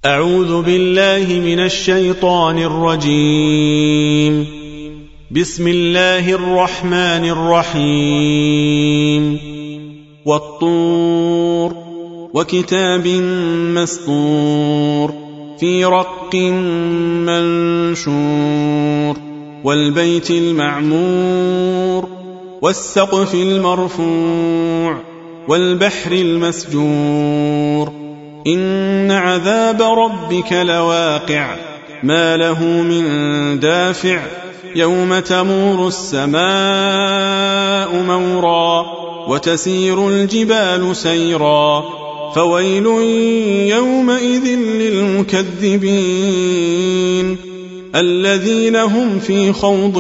أعوذ بالله من الشيطان الرجيم. بسم الله الرحمن الرحيم. والطور وكتاب مسطور في رق منشور والبيت المعمور والسقف المرفوع والبحر المسجور إن عذاب ربك لواقع ما له من دافع يوم تمور السماء مورا وتسير الجبال سيرا فويل يومئذ للمكذبين الذين هم في خوض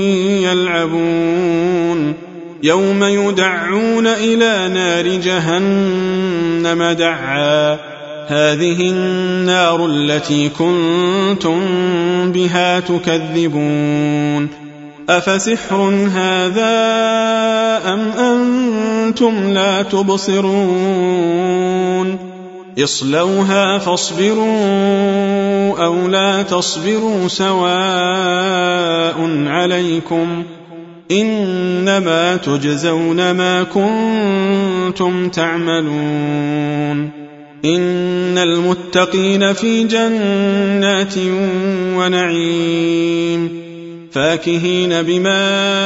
يلعبون يوم يدعون إلى نار جهنم دعا هذه النار التي كنتم بها تكذبون أفسحر هذا أم أنتم لا تبصرون اصلوها فاصبروا أو لا تصبروا سواء عليكم إنما تجزون ما كنتم تعملون إن المتقين في جنات ونعيم فاكهين بما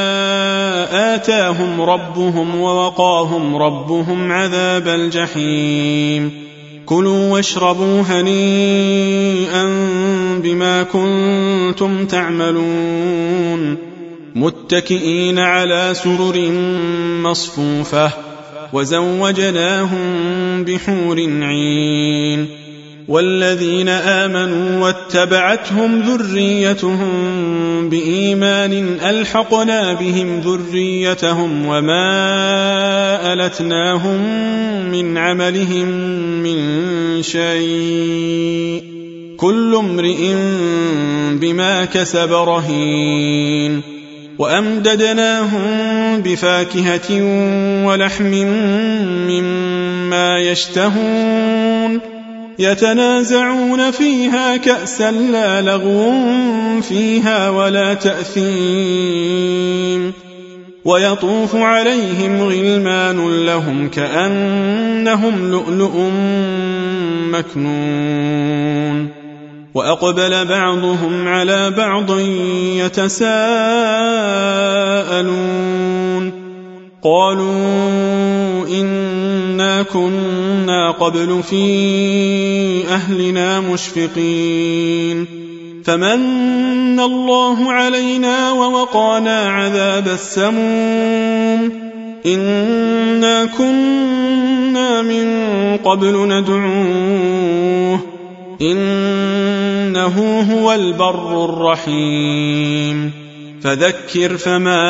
آتاهم ربهم ووقاهم ربهم عذاب الجحيم كلوا واشربوا هنيئا بما كنتم تعملون متكئين على سرر مصفوفة وزوجناهم بحور عين والذين آمنوا واتبعتهم ذريتهم بإيمان ألحقنا بهم ذريتهم وما ألتناهم من عملهم من شيء كل امرئ بما كسب رهين وأمددناهم بفاكهة ولحم مما يشتهون يتنازعون فيها كأسا لا لغو فيها ولا تأثيم ويطوف عليهم غلمان لهم كأنهم لؤلؤ مكنون وأقبل بعضهم على بعض يتساءلون قالوا إنا كنا قبل في أهلنا مشفقين فمن الله علينا ووقانا عذاب السموم إنا كنا من قبل ندعوه إنه هو البر الرحيم فذكر فما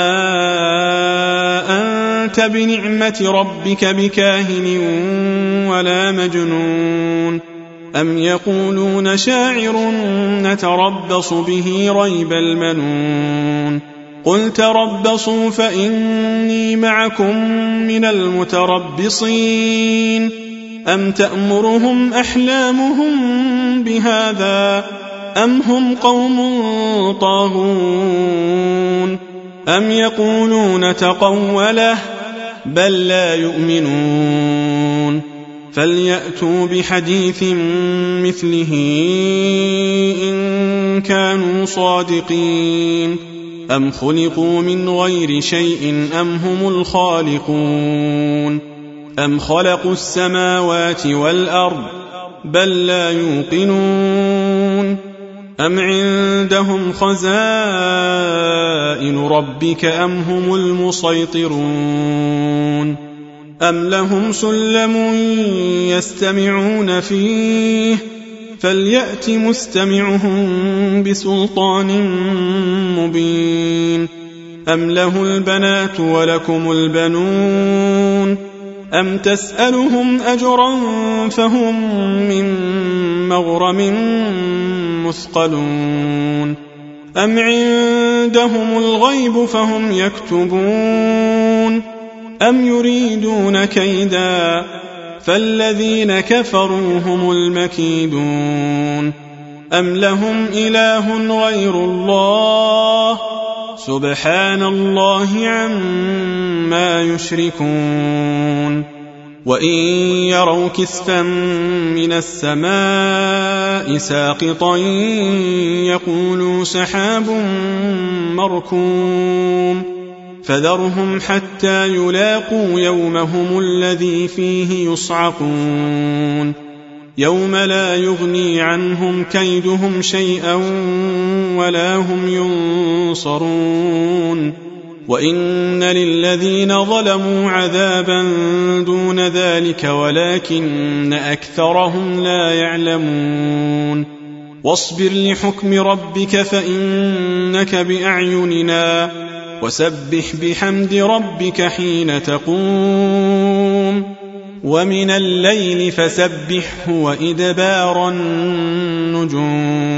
أنت بنعمة ربك بكاهن ولا مجنون أم يقولون شاعر نتربص به ريب المنون قل تربصوا فإني معكم من المتربصين أم تأمرهم أحلامهم بهذا أم هم قوم طاغون أم يقولون تقوله بل لا يؤمنون فليأتوا بحديث مثله إن كانوا صادقين أم خلقوا من غير شيء أم هم الخالقون أم خلقوا السماوات والأرض بل لا يوقنون أم عندهم خزائن ربك أم هم المسيطرون أم لهم سلم يستمعون فيه فليأت مستمعهم بسلطان مبين أم له البنات ولكم البنون أم تسألهم أجرا فهم من مغرم مثقلون أم عندهم الغيب فهم يكتبون أم يريدون كيدا فالذين كفروا هم المكيدون أم لهم إله غير الله سبحان الله عما يشركون وإن يروا كسفا من السماء ساقطا يقولوا سحاب مركوم فذرهم حتى يلاقوا يومهم الذي فيه يصعقون يوم لا يغني عنهم كيدهم شيئا ولا هم ينصرون وإن للذين ظلموا عذابا دون ذلك ولكن أكثرهم لا يعلمون واصبر لحكم ربك فإنك بأعيننا وسبح بحمد ربك حين تقوم ومن الليل فسبحه وإدبار النجوم